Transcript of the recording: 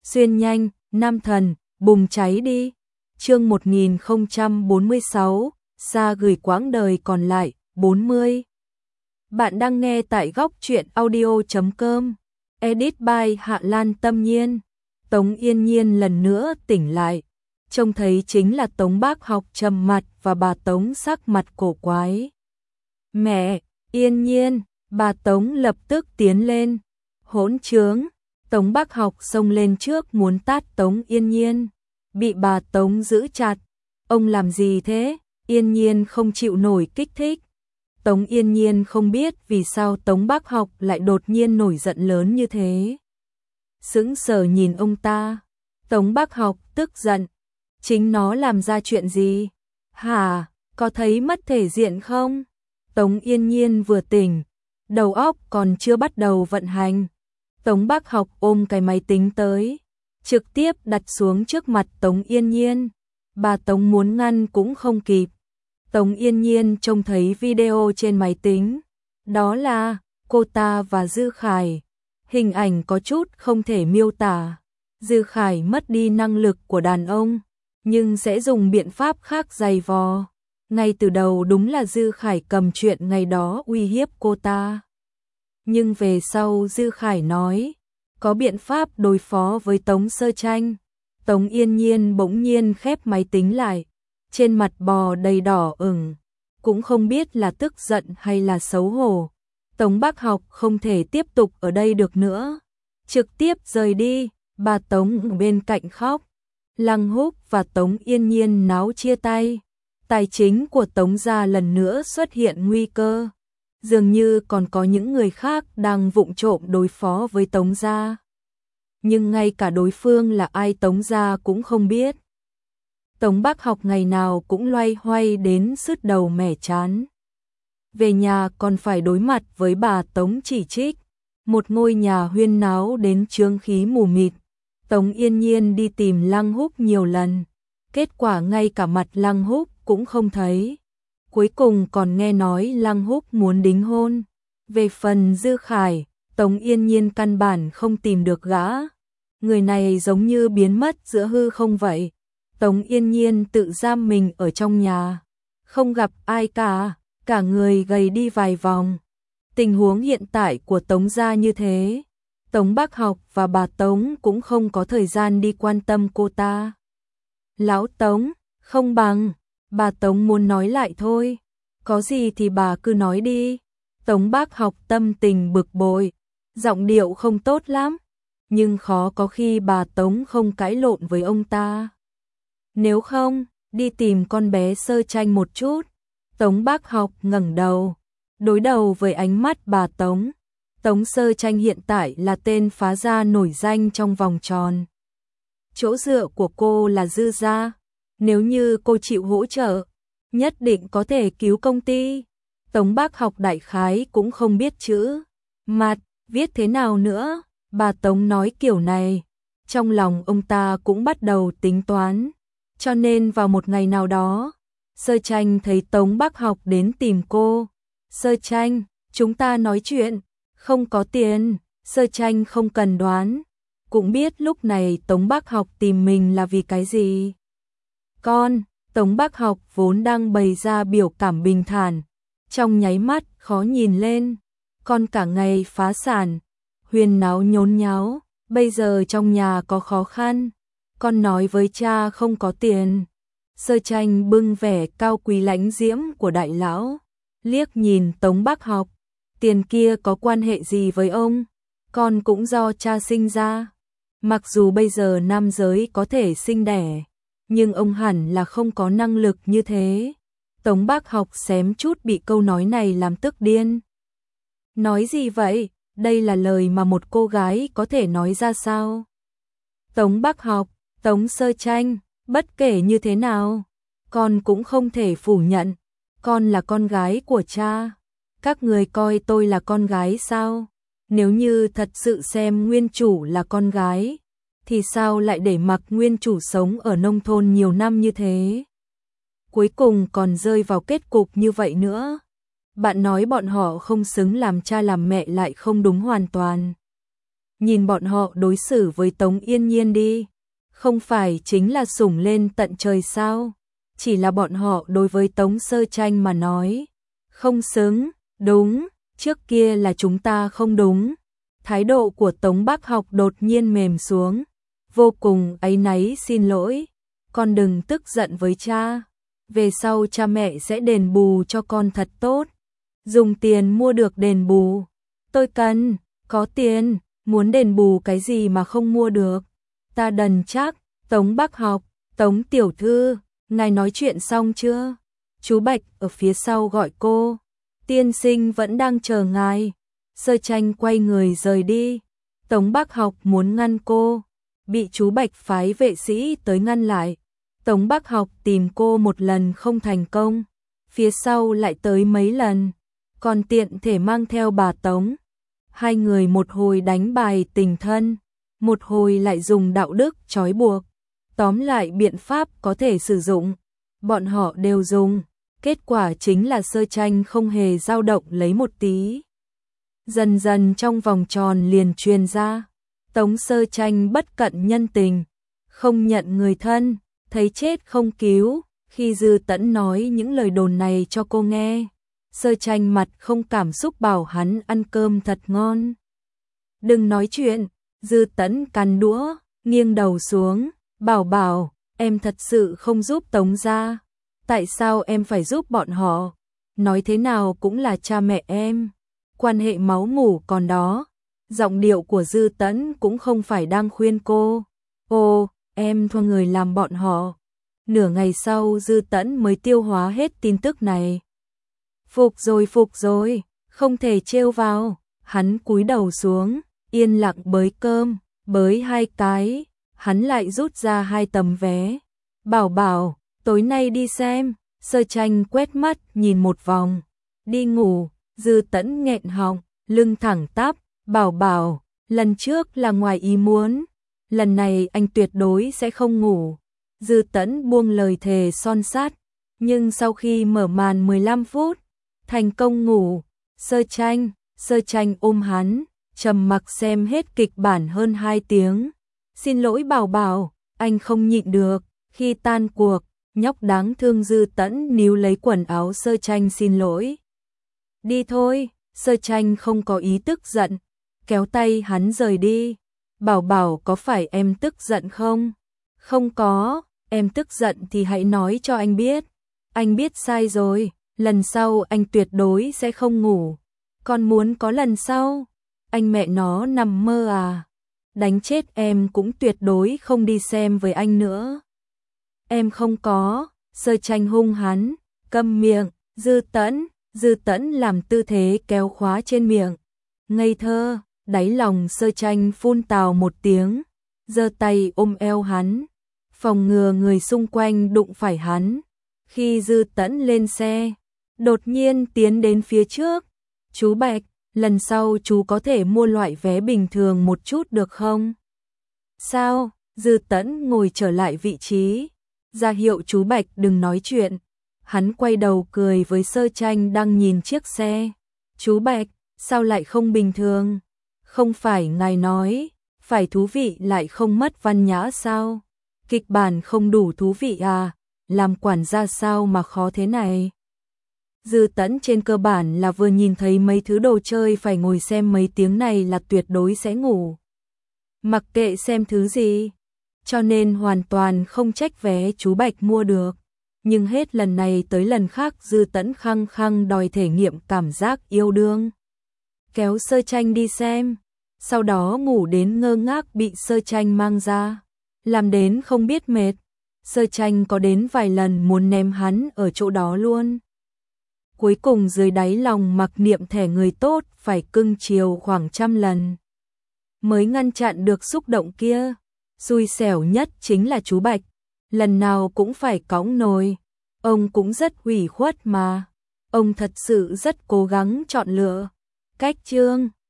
xuyên nhanh, nam thần, bùng cháy đi. Chương 1046, xa gửi quãng đời còn lại, 40. Bạn đang nghe tại góc truyện audio.com. Edit by Hạ Lan Tâm Nhiên. Tống Yên Nhiên lần nữa tỉnh lại. Trông thấy chính là Tống Bác Học trầm mặt và bà Tống sắc mặt cổ quái. Mẹ, Yên Nhiên, bà Tống lập tức tiến lên. Hỗn trướng, Tống Bác Học xông lên trước muốn tát Tống Yên Nhiên. Bị bà Tống giữ chặt. Ông làm gì thế? Yên Nhiên không chịu nổi kích thích. Tống Yên Nhiên không biết vì sao Tống Bác Học lại đột nhiên nổi giận lớn như thế. Sững sờ nhìn ông ta. Tống Bác Học tức giận. Chính nó làm ra chuyện gì? Hả, có thấy mất thể diện không? Tống Yên Nhiên vừa tỉnh, đầu óc còn chưa bắt đầu vận hành. Tống Bác Học ôm cái máy tính tới, trực tiếp đặt xuống trước mặt Tống Yên Nhiên. Bà Tống muốn ngăn cũng không kịp. Tống Yên Nhiên trông thấy video trên máy tính. Đó là cô ta và Dư Khải. Hình ảnh có chút không thể miêu tả. Dư Khải mất đi năng lực của đàn ông, nhưng sẽ dùng biện pháp khác giày vò. Ngay từ đầu đúng là Dư Khải cầm chuyện ngày đó uy hiếp cô ta. Nhưng về sau Dư Khải nói, có biện pháp đối phó với Tống Sơ Tranh. Tống Yên Nhiên bỗng nhiên khép máy tính lại, trên mặt bò đầy đỏ ửng, cũng không biết là tức giận hay là xấu hổ. Tống Bác Học không thể tiếp tục ở đây được nữa, trực tiếp rời đi. Bà Tống ở bên cạnh khóc. Lăng Húc và Tống Yên Nhiên náo chia tay. Tài chính của Tống gia lần nữa xuất hiện nguy cơ. Dường như còn có những người khác đang vụng trộm đối phó với Tống gia. Nhưng ngay cả đối phương là ai Tống gia cũng không biết. Tống Bác Học ngày nào cũng loay hoay đến sứt đầu mẻ chán. Về nhà còn phải đối mặt với bà Tống chỉ trích. Một ngôi nhà huyên náo đến chướng khí mù mịt. Tống Yên Nhiên đi tìm Lăng Húc nhiều lần. Kết quả ngay cả mặt Lăng Húc cũng không thấy. Cuối cùng còn nghe nói Lăng Húc muốn đính hôn. Về phần Dư Khải, Tống Yên Nhiên căn bản không tìm được gã. Người này giống như biến mất giữa hư không vậy. Tống Yên Nhiên tự giam mình ở trong nhà, không gặp ai cả người gầy đi vài vòng. Tình huống hiện tại của Tống gia như thế, Tống Bác Học và bà Tống cũng không có thời gian đi quan tâm cô ta. Lão Tống, không bằng, bà Tống muốn nói lại thôi, có gì thì bà cứ nói đi. Tống Bác Học tâm tình bực bội, giọng điệu không tốt lắm, nhưng khó có khi bà Tống không cãi lộn với ông ta. Nếu không, đi tìm con bé Sơ Tranh một chút. Tống Bác Học ngẩng đầu, đối đầu với ánh mắt bà Tống. Tống Sơ Tranh hiện tại là tên phá gia nổi danh trong vòng tròn. Chỗ dựa của cô là Dư gia. Nếu như cô chịu hỗ trợ, nhất định có thể cứu công ty. Tống Bác Học đại khái cũng không biết chữ mặt viết thế nào nữa. Bà Tống nói kiểu này, trong lòng ông ta cũng bắt đầu tính toán. Cho nên vào một ngày nào đó, Sơ Tranh thấy Tống Bác Học đến tìm cô. Sơ Tranh, chúng ta nói chuyện. Không có tiền. Sơ Tranh không cần đoán, cũng biết lúc này Tống Bác Học tìm mình là vì cái gì. Con, Tống Bác Học vốn đang bày ra biểu cảm bình thản, trong nháy mắt khó nhìn lên. Con cả ngày phá sản, huyên náo nhốn nháo, bây giờ trong nhà có khó khăn. Con nói với cha không có tiền. Sơ Tranh bưng vẻ cao quý lãnh diễm của đại lão, liếc nhìn Tống Bác Học. Tiền kia có quan hệ gì với ông? Con cũng do cha sinh ra. Mặc dù bây giờ nam giới có thể sinh đẻ, nhưng ông hẳn là không có năng lực như thế. Tống Bác Học xém chút bị câu nói này làm tức điên. Nói gì vậy? Đây là lời mà một cô gái có thể nói ra sao? Tống Bác Học, Tống Sơ Tranh, bất kể như thế nào, con cũng không thể phủ nhận, con là con gái của cha. Các người coi tôi là con gái sao? Nếu như thật sự xem nguyên chủ là con gái, thì sao lại để mặc nguyên chủ sống ở nông thôn nhiều năm như thế? Cuối cùng còn rơi vào kết cục như vậy nữa. Bạn nói bọn họ không xứng làm cha làm mẹ lại không đúng hoàn toàn. nhìn bọn họ đối xử với Tống Yên Nhiên đi, không phải chính là sủng lên tận trời sao? Chỉ là bọn họ đối với Tống Sơ Tranh mà nói, không xứng, đúng, trước kia là chúng ta không đúng. Thái độ của Tống Bác Học đột nhiên mềm xuống, vô cùng áy náy xin lỗi, con đừng tức giận với cha, về sau cha mẹ sẽ đền bù cho con thật tốt. Dùng tiền mua được đền bù, tôi cần, có tiền, muốn đền bù cái gì mà không mua được. Ta đần chắc, Tống Bác Học, Tống tiểu thư, ngài nói chuyện xong chưa? Chú Bạch ở phía sau gọi cô, tiên sinh vẫn đang chờ ngài. Sơ Tranh quay người rời đi, Tống Bác Học muốn ngăn cô, bị chú Bạch phái vệ sĩ tới ngăn lại. Tống Bác Học tìm cô một lần không thành công, phía sau lại tới mấy lần, còn tiện thể mang theo bà Tống. Hai người một hồi đánh bài tình thân, một hồi lại dùng đạo đức trói buộc. Tóm lại biện pháp có thể sử dụng, bọn họ đều dùng, kết quả chính là Sơ Tranh không hề dao động lấy một tí. Dần dần trong vòng tròn liền truyền ra, Tống Sơ Tranh bất cận nhân tình, không nhận người thân, thấy chết không cứu. Khi Dư Tẫn nói những lời đồn này cho cô nghe, Sơ Tranh mặt không cảm xúc bảo hắn ăn cơm thật ngon. Đừng nói chuyện, Dư Tẫn cắn đũa, nghiêng đầu xuống, bảo bảo, em thật sự không giúp Tống gia. Tại sao em phải giúp bọn họ? Nói thế nào cũng là cha mẹ em, quan hệ máu mủ còn đó. Giọng điệu của Dư Tẫn cũng không phải đang khuyên cô. Ồ, em thuê người làm bọn họ. Nửa ngày sau Dư Tẫn mới tiêu hóa hết tin tức này. Phục rồi, không thể trêu vào. Hắn cúi đầu xuống, yên lặng bới cơm, bới 2 cái, hắn lại rút ra 2 tấm vé. Bảo bảo, tối nay đi xem. Sơ Tranh quét mắt nhìn một vòng, đi ngủ. Dư Tẫn nghẹn họng, lưng thẳng tắp, bảo bảo, lần trước là ngoài ý muốn, lần này anh tuyệt đối sẽ không ngủ. Dư Tẫn buông lời thề son sắt, nhưng sau khi mở màn 15 phút, thành công ngủ. Sơ Tranh ôm hắn, trầm mặc xem hết kịch bản hơn 2 tiếng. Xin lỗi bảo bảo, anh không nhịn được. Khi tan cuộc, nhóc đáng thương Dư Tẫn níu lấy quần áo Sơ Tranh xin lỗi. Đi thôi, Sơ Tranh không có ý tức giận, kéo tay hắn rời đi. Bảo bảo có phải em tức giận không? Không có, em tức giận thì hãy nói cho anh biết. Anh biết sai rồi, lần sau anh tuyệt đối sẽ không ngủ. Con muốn có lần sau? Anh mẹ nó nằm mơ à? Đánh chết em cũng tuyệt đối không đi xem với anh nữa. Em không có. Sơ Tranh hung hắn, câm miệng. Dư Tẫn làm tư thế kéo khóa trên miệng. Ngây thơ, đáy lòng Sơ Tranh phun tào một tiếng, giơ tay ôm eo hắn, phòng ngừa người xung quanh đụng phải hắn. Khi Dư Tẫn lên xe, đột nhiên tiến đến phía trước. Chú Bạch, lần sau chú có thể mua loại vé bình thường một chút được không? Sao? Dư Tẫn ngồi trở lại vị trí, ra hiệu chú Bạch đừng nói chuyện. Hắn quay đầu cười với Sơ Tranh đang nhìn chiếc xe. Chú Bạch, sao lại không bình thường? Không phải ngài nói, phải thú vị lại không mất văn nhã sao? Kịch bản không đủ thú vị à? Làm quản gia sao mà khó thế này? Dư Tẫn trên cơ bản là vừa nhìn thấy mấy thứ đồ chơi phải ngồi xem mấy tiếng này là tuyệt đối sẽ ngủ. Mặc kệ xem thứ gì, cho nên hoàn toàn không trách vé chú Bạch mua được. Nhưng hết lần này tới lần khác Dư Tẫn khăng khăng đòi thể nghiệm cảm giác yêu đương. Kéo Sơ Tranh đi xem, sau đó ngủ đến ngơ ngác bị Sơ Tranh mang ra, làm đến không biết mệt. Sơ Tranh có đến vài lần muốn ném hắn ở chỗ đó luôn. Cuối cùng dưới đáy lòng mặc niệm thẻ người tốt phải cưng chiều khoảng 100 lần mới ngăn chặn được xúc động kia. Xui xẻo nhất chính là chú Bạch, lần nào cũng phải cõng nồi. Ông cũng rất ủy khuất mà. Ông thật sự rất cố gắng chọn lựa. Cách chương